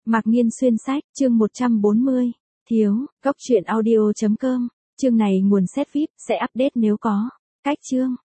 Mạc Nghiên xuyên sách, chương 140. Thiếu, góc truyện audio.com. Chương này nguồn set VIP, sẽ update nếu có. Cách chương.